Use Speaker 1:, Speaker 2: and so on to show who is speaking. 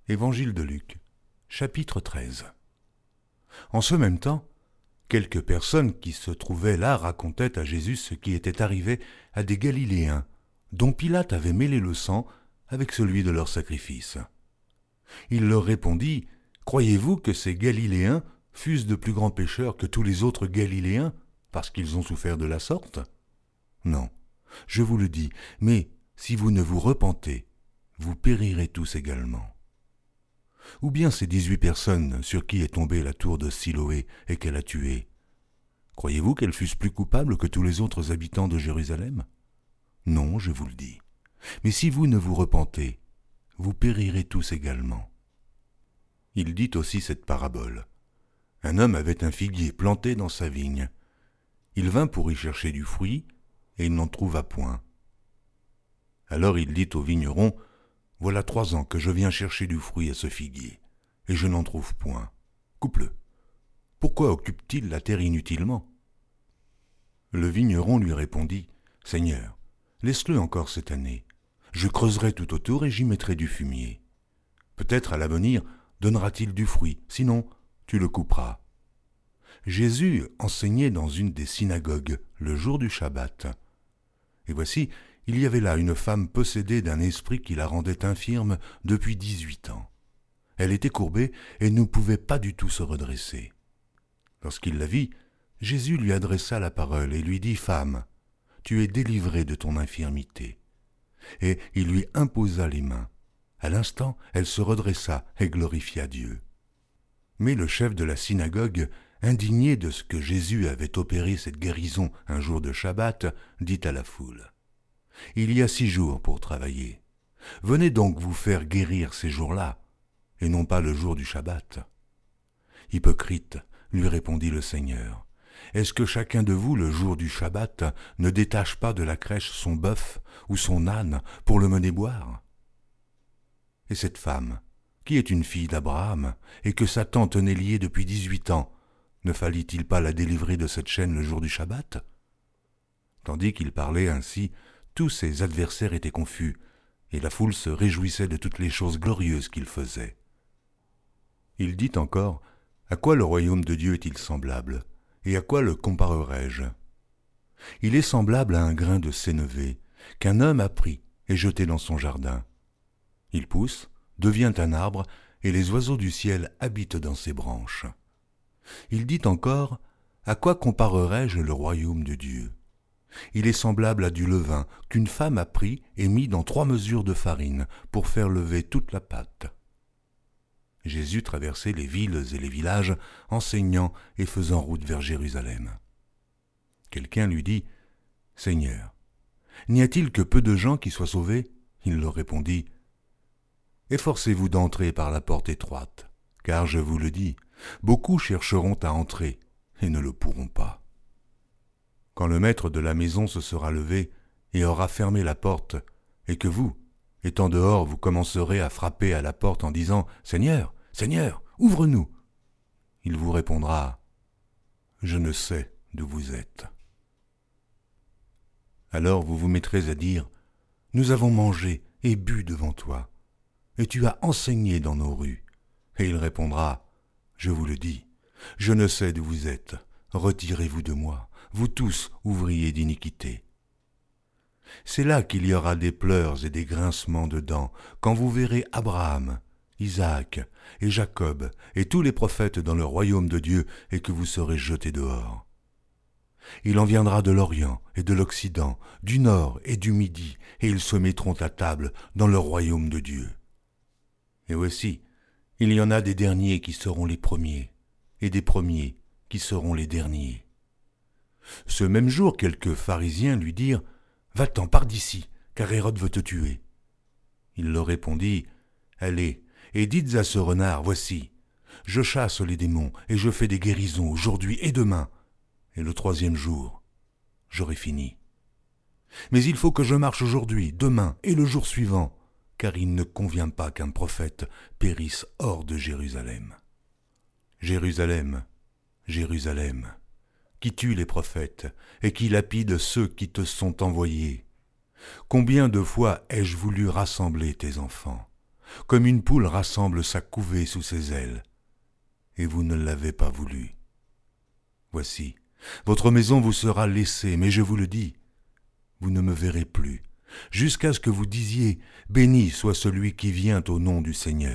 Speaker 1: Évangile de Luc, chapitre 13. En ce même temps, quelques personnes qui se trouvaient là racontaient à Jésus ce qui était arrivé à des Galiléens, dont Pilate avait mêlé le sang avec celui de leur sacrifice. Il leur répondit, « Croyez-vous que ces Galiléens fussent de plus grands pécheurs que tous les autres Galiléens, parce qu'ils ont souffert de la sorte ? Non, je vous le dis, mais si vous ne vous repentez, vous périrez tous également. » Ou bien ces 18 personnes sur qui est tombée la tour de Siloé et qu'elle a tuées, croyez-vous qu'elles fussent plus coupables que tous les autres habitants de Jérusalem ? Non, je vous le dis. Mais si vous ne vous repentez, vous périrez tous également. Il dit aussi cette parabole. Un homme avait un figuier planté dans sa vigne. Il vint pour y chercher du fruit, et il n'en trouva point. Alors il dit au vigneron, « Voilà 3 ans que je viens chercher du fruit à ce figuier, et je n'en trouve point. Coupe-le. Pourquoi occupe-t-il la terre inutilement ?» Le vigneron lui répondit, « Seigneur, laisse-le encore cette année. Je creuserai tout autour et j'y mettrai du fumier. Peut-être à l'avenir donnera-t-il du fruit, sinon tu le couperas. » Jésus enseignait dans une des synagogues le jour du Shabbat. Et voici, il y avait là une femme possédée d'un esprit qui la rendait infirme depuis 18 ans. Elle était courbée et ne pouvait pas du tout se redresser. Lorsqu'il la vit, Jésus lui adressa la parole et lui dit, « Femme, tu es délivrée de ton infirmité. » Et il lui imposa les mains. À l'instant, elle se redressa et glorifia Dieu. Mais le chef de la synagogue, indigné de ce que Jésus avait opéré cette guérison un jour de Shabbat, dit à la foule, « Il y a 6 jours pour travailler. Venez donc vous faire guérir ces jours-là, et non pas le jour du Shabbat. » « Hypocrite, lui répondit le Seigneur, est-ce que chacun de vous, le jour du Shabbat, ne détache pas de la crèche son bœuf ou son âne pour le mener boire ? Et cette femme, qui est une fille d'Abraham, et que Satan tenait liée depuis 18 ans, ne fallit-il pas la délivrer de cette chaîne le jour du Shabbat ? » Tandis qu'il parlait ainsi, tous ses adversaires étaient confus, et la foule se réjouissait de toutes les choses glorieuses qu'il faisait. Il dit encore, « À quoi le royaume de Dieu est-il semblable ? Et à quoi le comparerai-je ? Il est semblable à un grain de sénévé qu'un homme a pris et jeté dans son jardin. Il pousse, devient un arbre, et les oiseaux du ciel habitent dans ses branches. » Il dit encore, « À quoi comparerai-je le royaume de Dieu ? Il est semblable à du levain qu'une femme a pris et mis dans 3 mesures de farine pour faire lever toute la pâte. » Jésus traversait les villes et les villages, enseignant et faisant route vers Jérusalem. Quelqu'un lui dit, « Seigneur, n'y a-t-il que peu de gens qui soient sauvés ?» Il leur répondit, « Efforcez-vous d'entrer par la porte étroite, car je vous le dis, beaucoup chercheront à entrer et ne le pourront pas. Quand le maître de la maison se sera levé et aura fermé la porte, et que vous, étant dehors, vous commencerez à frapper à la porte en disant « Seigneur, Seigneur, ouvre-nous !» il vous répondra « Je ne sais d'où vous êtes. » Alors vous vous mettrez à dire « Nous avons mangé et bu devant toi, et tu as enseigné dans nos rues. » Et il répondra « Je vous le dis, je ne sais d'où vous êtes, retirez-vous de moi, vous tous ouvriers d'iniquité. » C'est là qu'il y aura des pleurs et des grincements de dents, quand vous verrez Abraham, Isaac et Jacob et tous les prophètes dans le royaume de Dieu et que vous serez jetés dehors. Il en viendra de l'Orient et de l'Occident, du Nord et du Midi, et ils se mettront à table dans le royaume de Dieu. Et voici, il y en a des derniers qui seront les premiers, et des premiers qui seront les derniers. Ce même jour, quelques pharisiens lui dirent, « Va-t'en, pars d'ici, car Hérode veut te tuer. » Il leur répondit, « Allez, et dites à ce renard, voici, je chasse les démons et je fais des guérisons aujourd'hui et demain, et le 3e jour, j'aurai fini. Mais il faut que je marche aujourd'hui, demain et le jour suivant, car il ne convient pas qu'un prophète périsse hors de Jérusalem. Jérusalem, Jérusalem, qui tue les prophètes et qui lapide ceux qui te sont envoyés. Combien de fois ai-je voulu rassembler tes enfants, comme une poule rassemble sa couvée sous ses ailes, et vous ne l'avez pas voulu. Voici, votre maison vous sera laissée, mais je vous le dis, vous ne me verrez plus, jusqu'à ce que vous disiez « Béni soit celui qui vient au nom du Seigneur ».